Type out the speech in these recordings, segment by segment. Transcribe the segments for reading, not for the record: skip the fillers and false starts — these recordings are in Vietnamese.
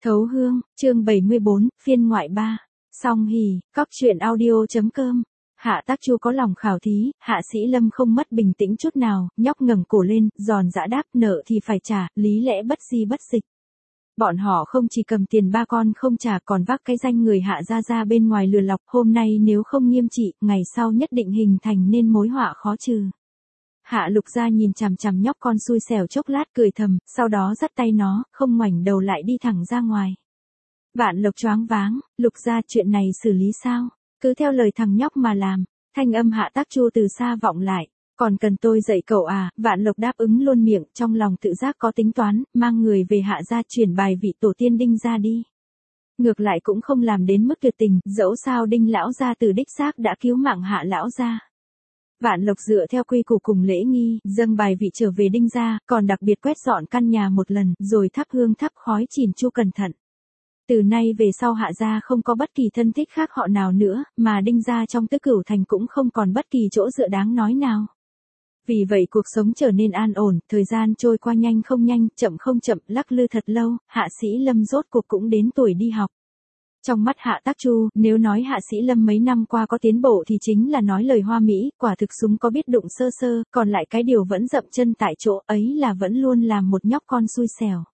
Thấu Hương, chương 74, phiên ngoại 3. Song hỉ, cóc truyện audio.com. Hạ Tác Chu có lòng khảo thí, Hạ Sĩ Lâm không mất bình tĩnh chút nào, nhóc ngẩng cổ lên, giòn giã đáp nợ thì phải trả, lý lẽ bất di bất dịch. Bọn họ không chỉ cầm tiền ba con không trả còn vác cái danh người Hạ ra bên ngoài lừa lọc, hôm nay nếu không nghiêm trị, ngày sau nhất định hình thành nên mối họa khó trừ. Hạ Lục Gia nhìn chằm chằm nhóc con xui xẻo chốc lát cười thầm, sau đó dắt tay nó, không ngoảnh đầu lại đi thẳng ra ngoài. Vạn Lộc choáng váng, Lục Gia chuyện này xử lý sao? Cứ theo lời thằng nhóc mà làm. Thanh âm Hạ Tác Chu từ xa vọng lại. Còn cần tôi dạy cậu à? Vạn Lộc đáp ứng luôn miệng, trong lòng tự giác có tính toán, mang người về Hạ gia chuyển bài vị tổ tiên Đinh gia đi. Ngược lại cũng không làm đến mức tuyệt tình, dẫu sao Đinh lão gia từ đích xác đã cứu mạng Hạ lão gia. Vạn Lộc dựa theo quy củ cùng lễ nghi, dâng bài vị trở về Đinh gia, còn đặc biệt quét dọn căn nhà một lần, rồi thắp hương thắp khói chỉn chu cẩn thận. Từ nay về sau Hạ gia không có bất kỳ thân thích khác họ nào nữa, mà Đinh gia trong Tứ Cửu Thành cũng không còn bất kỳ chỗ dựa đáng nói nào. Vì vậy cuộc sống trở nên an ổn, thời gian trôi qua nhanh không nhanh, chậm không chậm, lắc lư thật lâu, Hạ Sĩ Lâm rốt cuộc cũng đến tuổi đi học. Trong mắt Hạ Tác Chu, nếu nói Hạ Sĩ Lâm mấy năm qua có tiến bộ thì chính là nói lời hoa mỹ, quả thực súng có biết đụng sơ sơ, còn lại cái điều vẫn dậm chân tại chỗ ấy là vẫn luôn làm một nhóc con xui xẻo.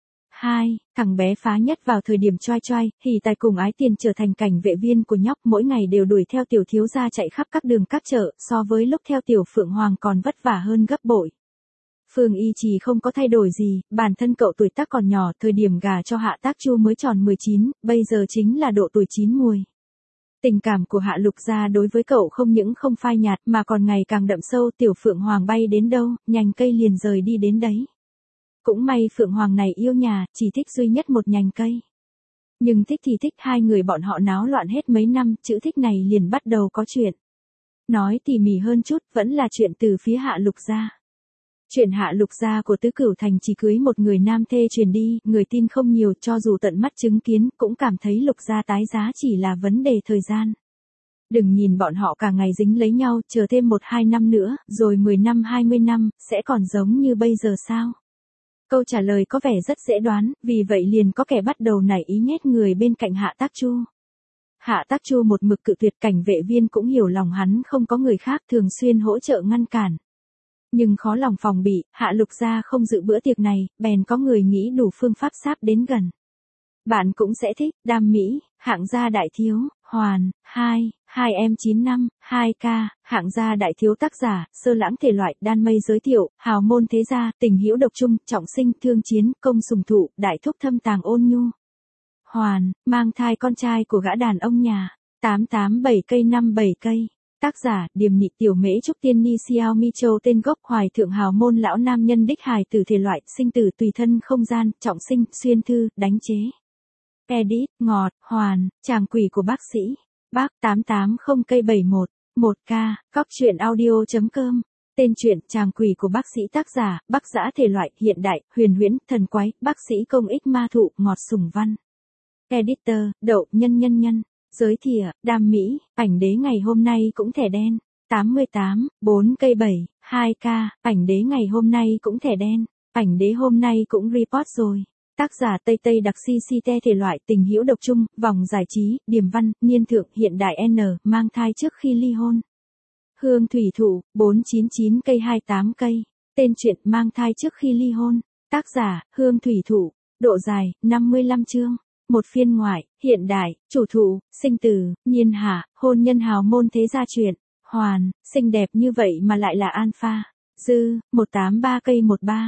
2. Thằng bé phá nhất vào thời điểm choai choai, hỉ tài cùng ái tiền trở thành cảnh vệ viên của nhóc, mỗi ngày đều đuổi theo tiểu thiếu gia chạy khắp các đường các chợ, so với lúc theo tiểu Phượng Hoàng còn vất vả hơn gấp bội. Phương Y Trì không có thay đổi gì, bản thân cậu tuổi tác còn nhỏ, thời điểm gả cho Hạ Tác Chu mới tròn 19, bây giờ chính là độ tuổi chín muồi. Tình cảm của Hạ Lục gia đối với cậu không những không phai nhạt mà còn ngày càng đậm sâu, tiểu Phượng Hoàng bay đến đâu, nhành cây liền rời đi đến đấy. Cũng may Phượng Hoàng này yêu nhà, chỉ thích duy nhất một nhành cây. Nhưng thích thì thích, hai người bọn họ náo loạn hết mấy năm, chữ thích này liền bắt đầu có chuyện. Nói tỉ mỉ hơn chút, vẫn là chuyện từ phía Hạ Lục gia. Chuyện Hạ Lục gia của Tứ Cửu Thành chỉ cưới một người nam thê truyền đi, người tin không nhiều, cho dù tận mắt chứng kiến, cũng cảm thấy Lục gia tái giá chỉ là vấn đề thời gian. Đừng nhìn bọn họ cả ngày dính lấy nhau, chờ thêm 1-2 năm nữa, rồi 10 năm 20 năm, sẽ còn giống như bây giờ sao? Câu trả lời có vẻ rất dễ đoán, vì vậy liền có kẻ bắt đầu nảy ý nhét người bên cạnh Hạ Tác Chu. Hạ Tác Chu một mực cự tuyệt, cảnh vệ viên cũng hiểu lòng hắn không có người khác, thường xuyên hỗ trợ ngăn cản. Nhưng khó lòng phòng bị, Hạ Lục gia không dự bữa tiệc này, bèn có người nghĩ đủ phương pháp sáp đến gần. Bạn cũng sẽ thích, Đam Mỹ, hạng gia đại thiếu, Hoàn, 2 em 9 năm, 2K, hạng gia đại thiếu tác giả, Sơ Lãng thể loại, Đan Mây giới thiệu, hào môn thế gia, tình hữu độc trung, trọng sinh, thương chiến, công sùng thụ, đại thúc thâm tàng ôn nhu. Hoàn, mang thai con trai của gã đàn ông nhà, 887 cây 57 cây. Tác giả, Điềm Nhị Tiểu Mễ Trúc Tiên Ni Xiao Mi Châu, tên gốc Hoài thượng hào môn lão nam nhân đích hài tử thể loại, sinh tử tùy thân không gian, trọng sinh, xuyên thư, đánh chế. Edit, ngọt, Hoàn, chàng quỷ của bác sĩ. Bác 880 cây 71, 1K, cóc truyện audio.com. Tên truyện, chàng quỷ của bác sĩ, tác giả, Bắc Dã thể loại, hiện đại, huyền huyễn, thần quái, bác sĩ công ích ma thụ, ngọt sủng văn. Editor, Đậu, nhân. Giới thiệu, Đam Mỹ, ảnh đế ngày hôm nay cũng thẻ đen. 88, 4 cây 7, 2K, ảnh đế ngày hôm nay cũng thẻ đen. Ảnh đế hôm nay cũng report rồi. Tác giả Tây Tây đặc si si te thể loại, tình hữu độc trung, vòng giải trí, điềm văn, niên thượng, hiện đại N, mang thai trước khi ly hôn. Hương thủy thụ, 499 cây 28 cây. Tên truyện, mang thai trước khi ly hôn. Tác giả, Hương thủy thụ. Độ dài, 55 chương. Một phiên ngoại, hiện đại, chủ thụ, sinh tử, niên hạ, hôn nhân hào môn thế gia truyện. Hoàn, xinh đẹp như vậy mà lại là alpha. Dư, 183 cây 13.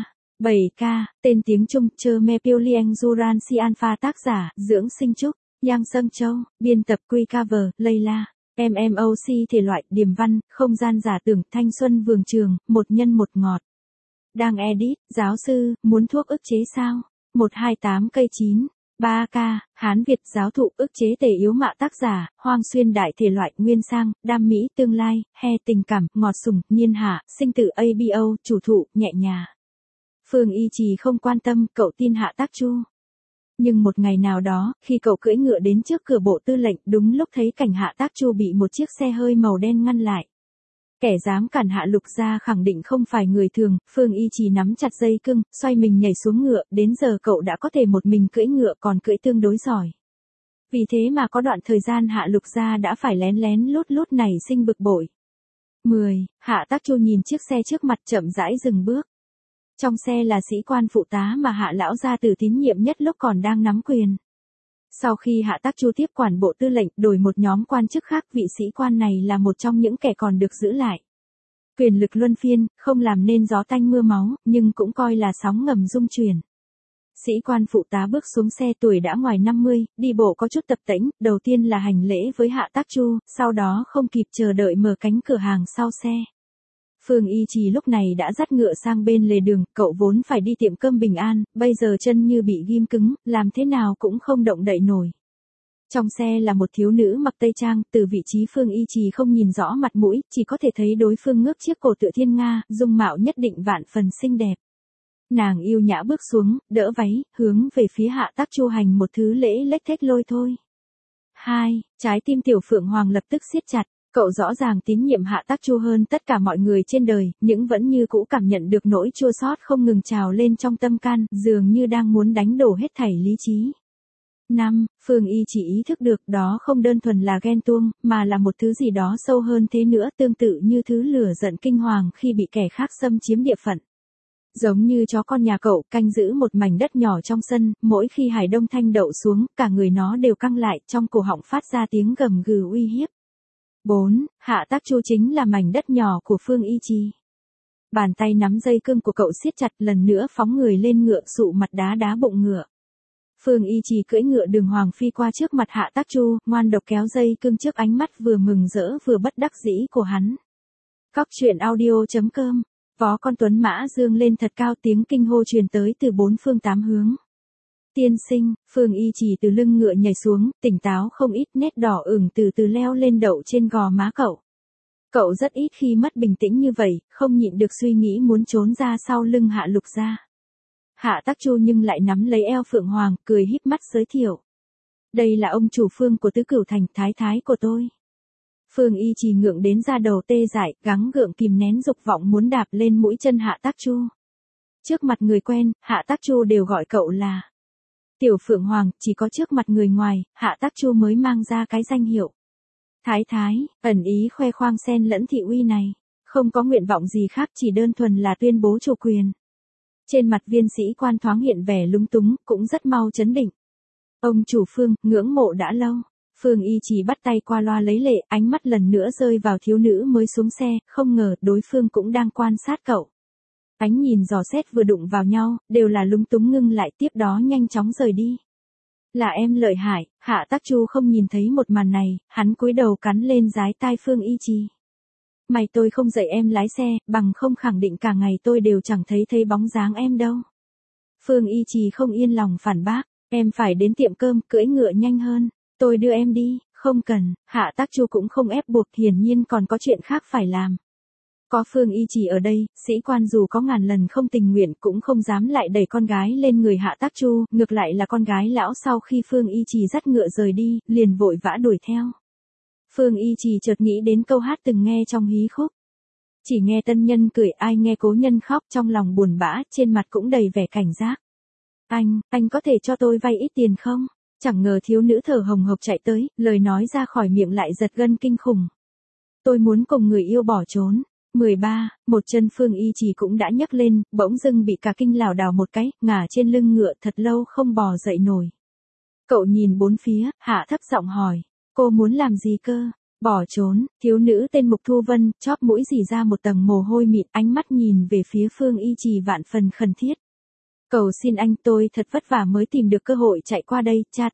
7K, tên tiếng Trung, Chơ Me Piêu Liang Duran Si Alpha, tác giả, Dưỡng Sinh Trúc, Yang Sâm Châu, biên tập Quy Cover, Layla, MMOC thể loại, điềm văn, không gian giả tưởng, thanh xuân vườn trường, một nhân một ngọt. Đang edit, giáo sư, muốn thuốc ức chế sao? 128 cây 9. 3K, Hán Việt, giáo thụ, ức chế tề yếu mạ, tác giả, Hoang Xuyên đại thể loại, nguyên sang, Đam Mỹ, tương lai, he tình cảm, ngọt sủng, niên hạ, sinh tử ABO, chủ thụ, nhẹ nhà. Phương Y Trì không quan tâm, cậu tin Hạ Tác Chu. Nhưng một ngày nào đó, khi cậu cưỡi ngựa đến trước cửa bộ tư lệnh, đúng lúc thấy cảnh Hạ Tác Chu bị một chiếc xe hơi màu đen ngăn lại. Kẻ dám cản Hạ Lục gia khẳng định không phải người thường, Phương Y Trì nắm chặt dây cương, xoay mình nhảy xuống ngựa, đến giờ cậu đã có thể một mình cưỡi ngựa còn cưỡi tương đối giỏi. Vì thế mà có đoạn thời gian Hạ Lục gia đã phải lén lén lút lút nảy sinh bực bội. 10. Hạ Tác Chu nhìn chiếc xe trước mặt chậm rãi dừng bước. Trong xe là sĩ quan phụ tá mà Hạ lão gia tử tín nhiệm nhất lúc còn đang nắm quyền. Sau khi Hạ Tác Chu tiếp quản bộ tư lệnh, đổi một nhóm quan chức khác, vị sĩ quan này là một trong những kẻ còn được giữ lại. Quyền lực luân phiên, không làm nên gió tanh mưa máu, nhưng cũng coi là sóng ngầm rung chuyển. Sĩ quan phụ tá bước xuống xe, tuổi đã ngoài 50, đi bộ có chút tập tễnh, đầu tiên là hành lễ với Hạ Tác Chu, sau đó không kịp chờ đợi mở cánh cửa hàng sau xe. Phương Y Trì lúc này đã dắt ngựa sang bên lề đường, cậu vốn phải đi tiệm cơm Bình An, bây giờ chân như bị ghim cứng, làm thế nào cũng không động đậy nổi. Trong xe là một thiếu nữ mặc tây trang, từ vị trí Phương Y Trì không nhìn rõ mặt mũi, chỉ có thể thấy đối phương ngước chiếc cổ tựa thiên nga, dung mạo nhất định vạn phần xinh đẹp. Nàng yêu nhã bước xuống, đỡ váy, hướng về phía Hạ Tác Chu hành một thứ lễ lếch thếch lôi thôi. 2. Trái tim Tiểu Phượng Hoàng lập tức siết chặt. Cậu rõ ràng tín nhiệm Hạ Tác Chu hơn tất cả mọi người trên đời, nhưng vẫn như cũ cảm nhận được nỗi chua xót không ngừng trào lên trong tâm can, dường như đang muốn đánh đổ hết thảy lý trí. 5. Phương Y chỉ ý thức được đó không đơn thuần là ghen tuông, mà là một thứ gì đó sâu hơn thế nữa, tương tự như thứ lửa giận kinh hoàng khi bị kẻ khác xâm chiếm địa phận. Giống như chó con nhà cậu canh giữ một mảnh đất nhỏ trong sân, mỗi khi Hải Đông Thanh đậu xuống, cả người nó đều căng lại, trong cổ họng phát ra tiếng gầm gừ uy hiếp. 4. Hạ Tác Chu chính là mảnh đất nhỏ của Phương Y Trì. Bàn tay nắm dây cương của cậu siết chặt, lần nữa phóng người lên ngựa, sụ mặt đá đá bụng ngựa. Phương Y Trì cưỡi ngựa đường hoàng phi qua trước mặt Hạ Tác Chu, ngoan độc kéo dây cương trước ánh mắt vừa mừng rỡ vừa bất đắc dĩ của hắn. Cóc truyện audio.com. Vó con tuấn mã dương lên thật cao, tiếng kinh hô truyền tới từ bốn phương tám hướng. Tiên sinh, Phương Y Trì từ lưng ngựa nhảy xuống, tỉnh táo không ít, nét đỏ ửng từ từ leo lên đậu trên gò má cậu. Cậu rất ít khi mất bình tĩnh như vậy, không nhịn được suy nghĩ muốn trốn ra sau lưng Hạ Lục gia. Hạ Tác Chu nhưng lại nắm lấy eo Phượng Hoàng, cười híp mắt giới thiệu. Đây là ông chủ Phương của Tứ Cửu Thành, thái thái của tôi. Phương Y Trì ngượng đến da đầu tê dại, gắng gượng kìm nén dục vọng muốn đạp lên mũi chân Hạ Tác Chu. Trước mặt người quen, Hạ Tác Chu đều gọi cậu là Tiểu Phượng Hoàng, chỉ có trước mặt người ngoài, Hạ Tác Chu mới mang ra cái danh hiệu thái thái, ẩn ý khoe khoang xen lẫn thị uy này, không có nguyện vọng gì khác, chỉ đơn thuần là tuyên bố chủ quyền. Trên mặt viên sĩ quan thoáng hiện vẻ lúng túng, cũng rất mau trấn định. Ông chủ Phương, ngưỡng mộ đã lâu. Phương Y Trì bắt tay qua loa lấy lệ, ánh mắt lần nữa rơi vào thiếu nữ mới xuống xe, không ngờ đối phương cũng đang quan sát cậu. Ánh nhìn dò xét vừa đụng vào nhau, đều là lúng túng ngưng lại, tiếp đó nhanh chóng rời đi. Là em lợi hại. Hạ Tác Chu không nhìn thấy một màn này, hắn cúi đầu cắn lên dái tai Phương Y Trì. Mày tôi không dạy em lái xe, bằng không khẳng định cả ngày tôi đều chẳng thấy bóng dáng em đâu. Phương Y Trì không yên lòng phản bác, em phải đến tiệm cơm, cưỡi ngựa nhanh hơn. Tôi đưa em đi. Không cần. Hạ Tác Chu cũng không ép buộc, hiển nhiên còn có chuyện khác phải làm. Có Phương Y Trì ở đây, sĩ quan dù có ngàn lần không tình nguyện cũng không dám lại đẩy con gái lên người Hạ Tác Chu, ngược lại là con gái lão sau khi Phương Y Trì dắt ngựa rời đi, liền vội vã đuổi theo. Phương Y Trì chợt nghĩ đến câu hát từng nghe trong hí khúc. Chỉ nghe tân nhân cười, ai nghe cố nhân khóc, trong lòng buồn bã, trên mặt cũng đầy vẻ cảnh giác. Anh có thể cho tôi vay ít tiền không? Chẳng ngờ thiếu nữ thở hồng hộc chạy tới, lời nói ra khỏi miệng lại giật gân kinh khủng. Tôi muốn cùng người yêu bỏ trốn. 13, một chân Phương Y Trì cũng đã nhấc lên, bỗng dưng bị cả kinh lảo đảo một cái, ngả trên lưng ngựa thật lâu không bò dậy nổi. Cậu nhìn bốn phía, hạ thấp giọng hỏi, cô muốn làm gì cơ? Bỏ trốn. Thiếu nữ tên Mục Thu Vân, chóp mũi rỉ ra một tầng mồ hôi mịn, ánh mắt nhìn về phía Phương Y Trì vạn phần khẩn thiết. Cầu xin anh, tôi thật vất vả mới tìm được cơ hội chạy qua đây, cha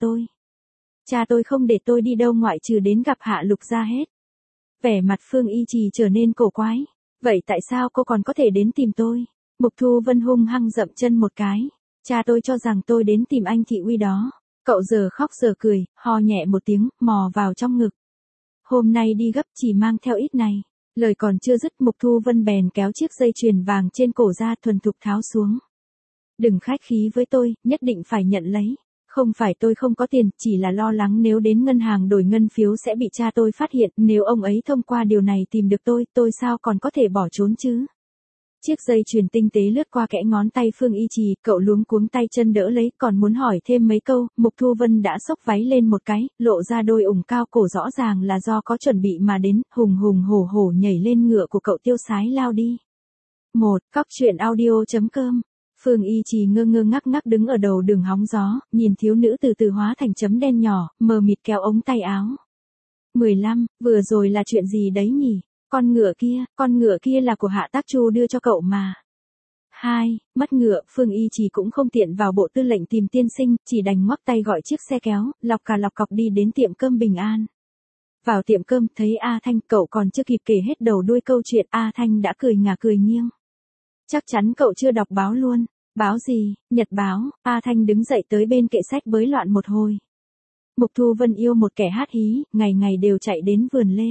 tôi không để tôi đi đâu ngoại trừ đến gặp Hạ Lục gia hết. Vẻ mặt Phương Y Trì trở nên cổ quái. Vậy tại sao cô còn có thể đến tìm tôi? Mục Thu Vân hung hăng dậm chân một cái. Cha tôi cho rằng tôi đến tìm anh thị uy đó. Cậu giờ khóc giờ cười, ho nhẹ một tiếng, mò vào trong ngực. Hôm nay đi gấp chỉ mang theo ít này. Lời còn chưa dứt, Mục Thu Vân bèn kéo chiếc dây chuyền vàng trên cổ ra, thuần thục tháo xuống. Đừng khách khí với tôi, nhất định phải nhận lấy. Không phải tôi không có tiền, chỉ là lo lắng nếu đến ngân hàng đổi ngân phiếu sẽ bị cha tôi phát hiện, nếu ông ấy thông qua điều này tìm được tôi sao còn có thể bỏ trốn chứ. Chiếc dây chuyền tinh tế lướt qua kẽ ngón tay Phương Y Trì, cậu luống cuống tay chân đỡ lấy, còn muốn hỏi thêm mấy câu, Mục Thu Vân đã xốc váy lên một cái, lộ ra đôi ủng cao cổ rõ ràng là do có chuẩn bị mà đến, hùng hùng hổ hổ nhảy lên ngựa của cậu tiêu sái lao đi. Cóc truyện audio.com. Phương Y Trì ngơ ngơ ngắc ngắc đứng ở đầu đường hóng gió, nhìn thiếu nữ từ từ hóa thành chấm đen nhỏ, mờ mịt kéo ống tay áo. 15, vừa rồi là chuyện gì đấy nhỉ? Con ngựa kia là của Hạ Tác Chu đưa cho cậu mà. 2, mất ngựa, Phương Y Trì cũng không tiện vào bộ tư lệnh tìm tiên sinh, chỉ đành ngoắc tay gọi chiếc xe kéo, lọc cà lọc cọc đi đến tiệm cơm Bình An. Vào tiệm cơm, thấy A Thanh, cậu còn chưa kịp kể hết đầu đuôi câu chuyện, A Thanh đã cười ngả cười nghiêng. Chắc chắn cậu chưa đọc báo luôn. Báo gì? Nhật báo. A Thanh đứng dậy tới bên kệ sách bới loạn một hồi. Mục Thu Vân yêu một kẻ hát hí, ngày ngày đều chạy đến vườn lê.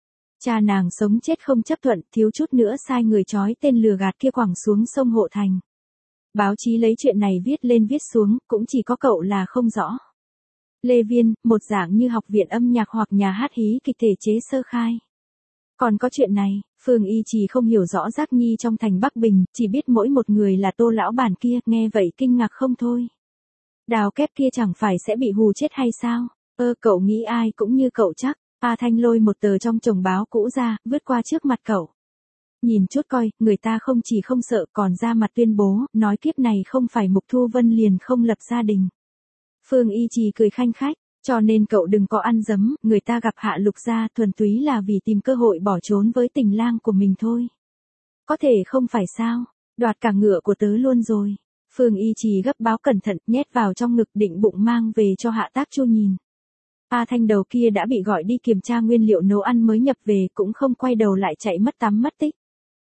Cha nàng sống chết không chấp thuận, thiếu chút nữa sai người trói tên lừa gạt kia quẳng xuống sông Hộ Thành. Báo chí lấy chuyện này viết lên viết xuống, cũng chỉ có cậu là không rõ. Lê Viên, một dạng như học viện âm nhạc hoặc nhà hát hí kịch thể chế sơ khai. Còn có chuyện này, Phương Y Trì không hiểu rõ Giác Nhi trong thành Bắc Bình, chỉ biết mỗi một người là Tô lão bản kia, nghe vậy kinh ngạc không thôi. Đào Kép kia chẳng phải sẽ bị hù chết hay sao? Cậu nghĩ ai cũng như cậu chắc. A Thanh lôi một tờ trong chồng báo cũ ra, vứt qua trước mặt cậu. Nhìn chút coi, người ta không chỉ không sợ còn ra mặt tuyên bố, nói kiếp này không phải Mục Thu Vân liền không lập gia đình. Phương Y Trì cười khanh khách, cho nên cậu đừng có ăn dấm, người ta gặp Hạ Lục gia thuần túy là vì tìm cơ hội bỏ trốn với tình lang của mình thôi. Có thể không phải sao, đoạt cả ngựa của tớ luôn rồi. Phương Y Trì gấp báo cẩn thận, nhét vào trong ngực định bụng mang về cho Hạ Tác Chu nhìn. A Thanh đầu kia đã bị gọi đi kiểm tra nguyên liệu nấu ăn mới nhập về, cũng không quay đầu lại chạy mất tắm mất tích.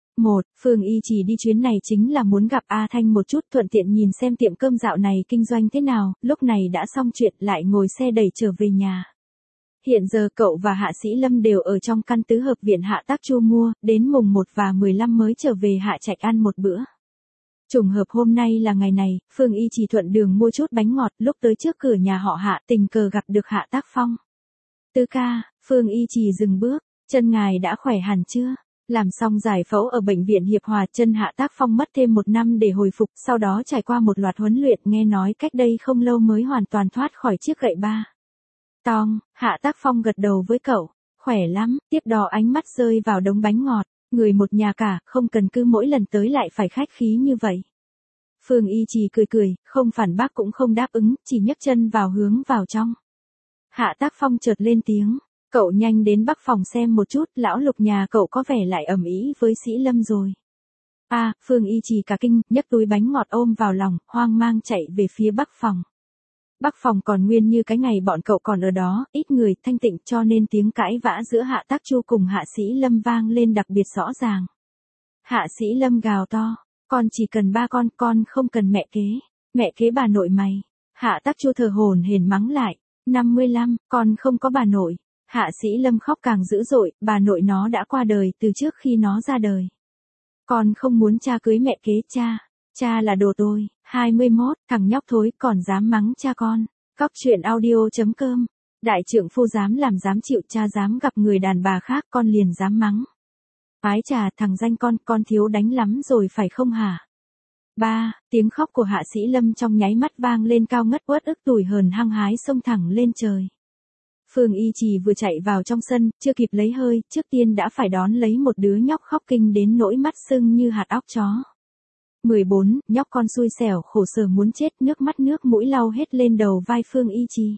Phương Y Trì đi chuyến này chính là muốn gặp A Thanh một chút, thuận tiện nhìn xem tiệm cơm dạo này kinh doanh thế nào, lúc này đã xong chuyện lại ngồi xe đẩy trở về nhà. Hiện giờ cậu và Hạ Sĩ Lâm đều ở trong căn tứ hợp viện Hạ Tác Chu mua, đến mùng 1 và 15 mới trở về Hạ Trạch ăn một bữa. Trùng hợp hôm nay là ngày này, Phương Y Trì thuận đường mua chút bánh ngọt, lúc tới trước cửa nhà họ Hạ tình cờ gặp được Hạ Tác Phong. Tứ ca, Phương Y Trì dừng bước, chân ngài đã khỏe hẳn chưa? Làm xong giải phẫu ở bệnh viện Hiệp Hòa, chân Hạ Tác Phong mất thêm 1 năm để hồi phục, sau đó trải qua một loạt huấn luyện, nghe nói cách đây không lâu mới hoàn toàn thoát khỏi chiếc gậy ba. Tong, Hạ Tác Phong gật đầu với cậu, khỏe lắm, tiếp đó ánh mắt rơi vào đống bánh ngọt, người một nhà cả, không cần cứ mỗi lần tới lại phải khách khí như vậy. Phương Y Trì cười cười, không phản bác cũng không đáp ứng, chỉ nhấc chân vào hướng vào trong. Hạ Tác Phong chợt lên tiếng, cậu nhanh đến Bắc phòng xem một chút, lão Lục nhà cậu có vẻ lại ầm ĩ với Sĩ Lâm rồi. Phương Y Trì cả kinh, nhấc túi bánh ngọt ôm vào lòng, hoang mang chạy về phía Bắc phòng. Bắc phòng còn nguyên như cái ngày bọn cậu còn ở đó, ít người, thanh tịnh, cho nên tiếng cãi vã giữa Hạ Tác Chu cùng Hạ Sĩ Lâm vang lên đặc biệt rõ ràng. Hạ Sĩ Lâm gào to, con chỉ cần 3 con không cần mẹ kế bà nội mày. Hạ Tác Chu thở hổn hển mắng lại, 55, con không có bà nội. Hạ Sĩ Lâm khóc càng dữ dội, bà nội nó đã qua đời từ trước khi nó ra đời. Con không muốn cha cưới mẹ kế, cha là đồ tôi. 21, thằng nhóc thối còn dám mắng cha con. Cóc truyện audio.com. Đại trưởng phu dám làm dám chịu, cha dám gặp người đàn bà khác, con liền dám mắng. Ái chà, thằng danh con thiếu đánh lắm rồi phải không hả? Tiếng khóc của Hạ Sĩ Lâm trong nháy mắt vang lên cao ngất, uất ức tủi hờn hăng hái xông thẳng lên trời. Phương Y Trì vừa chạy vào trong sân, chưa kịp lấy hơi, trước tiên đã phải đón lấy một đứa nhóc khóc kinh đến nỗi mắt sưng như hạt óc chó. 14, nhóc con xui xẻo khổ sở muốn chết, nước mắt nước mũi lau hết lên đầu vai Phương Y Trì.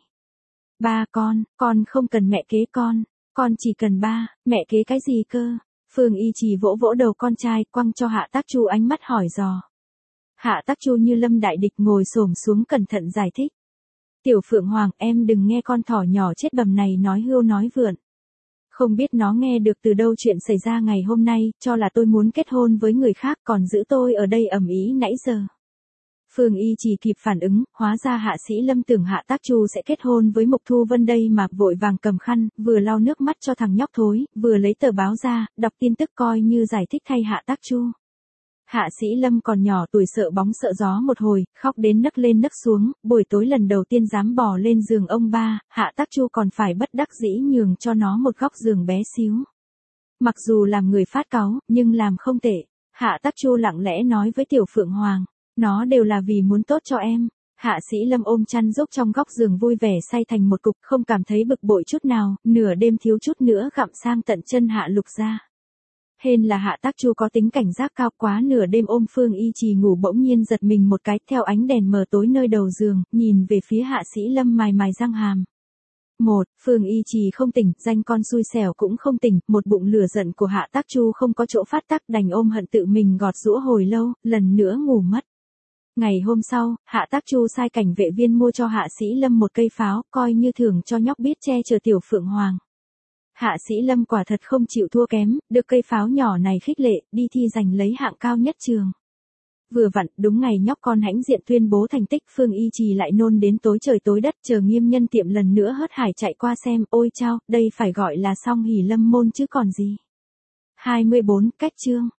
Con không cần mẹ kế con chỉ cần ba, mẹ kế cái gì cơ? Phương Y Trì vỗ vỗ đầu con trai, quăng cho Hạ Tác Chu ánh mắt hỏi dò. Hạ Tác Chu như lâm đại địch ngồi xổm xuống cẩn thận giải thích. Tiểu Phượng Hoàng, em đừng nghe con thỏ nhỏ chết bầm này nói hưu nói vượn. Không biết nó nghe được từ đâu chuyện xảy ra ngày hôm nay, cho là tôi muốn kết hôn với người khác còn giữ tôi ở đây ầm ĩ nãy giờ. Phương Y Trì kịp phản ứng, hóa ra Hạ Sĩ Lâm tưởng Hạ Tác Chu sẽ kết hôn với Mục Thu Vân đây mà, vội vàng cầm khăn, vừa lau nước mắt cho thằng nhóc thối, vừa lấy tờ báo ra, đọc tin tức coi như giải thích thay Hạ Tác Chu. Hạ Sĩ Lâm còn nhỏ tuổi sợ bóng sợ gió một hồi, khóc đến nấc lên nấc xuống, buổi tối lần đầu tiên dám bò lên giường ông ba, Hạ Tác Chu còn phải bất đắc dĩ nhường cho nó một góc giường bé xíu. Mặc dù làm người phát cáu, nhưng làm không tệ. Hạ Tác Chu lặng lẽ nói với Tiểu Phượng Hoàng, nó đều là vì muốn tốt cho em. Hạ Sĩ Lâm ôm chăn rúc trong góc giường vui vẻ say thành một cục, không cảm thấy bực bội chút nào, nửa đêm thiếu chút nữa gặm sang tận chân Hạ Lục ra. Hên là Hạ Tác Chu có tính cảnh giác cao quá, nửa đêm ôm Phương Y Trì ngủ bỗng nhiên giật mình một cái, theo ánh đèn mờ tối nơi đầu giường, nhìn về phía Hạ Sĩ Lâm mài mài răng hàm. Phương Y Trì không tỉnh, danh con xui xẻo cũng không tỉnh, một bụng lửa giận của Hạ Tác Chu không có chỗ phát tác, đành ôm hận tự mình gọt giũa hồi lâu, lần nữa ngủ mất. Ngày hôm sau, Hạ Tác Chu sai cảnh vệ viên mua cho Hạ Sĩ Lâm một cây pháo, coi như thưởng cho nhóc biết che chở Tiểu Phượng Hoàng. Hạ Sĩ Lâm quả thật không chịu thua kém, được cây pháo nhỏ này khích lệ, đi thi giành lấy hạng cao nhất trường. Vừa vặn, đúng ngày nhóc con hãnh diện tuyên bố thành tích, Phương Y Trì lại nôn đến tối trời tối đất, chờ Nghiêm Nhân Tiệm lần nữa hớt hải chạy qua xem, ôi chao, đây phải gọi là song hỷ lâm môn chứ còn gì. 24, cách chương.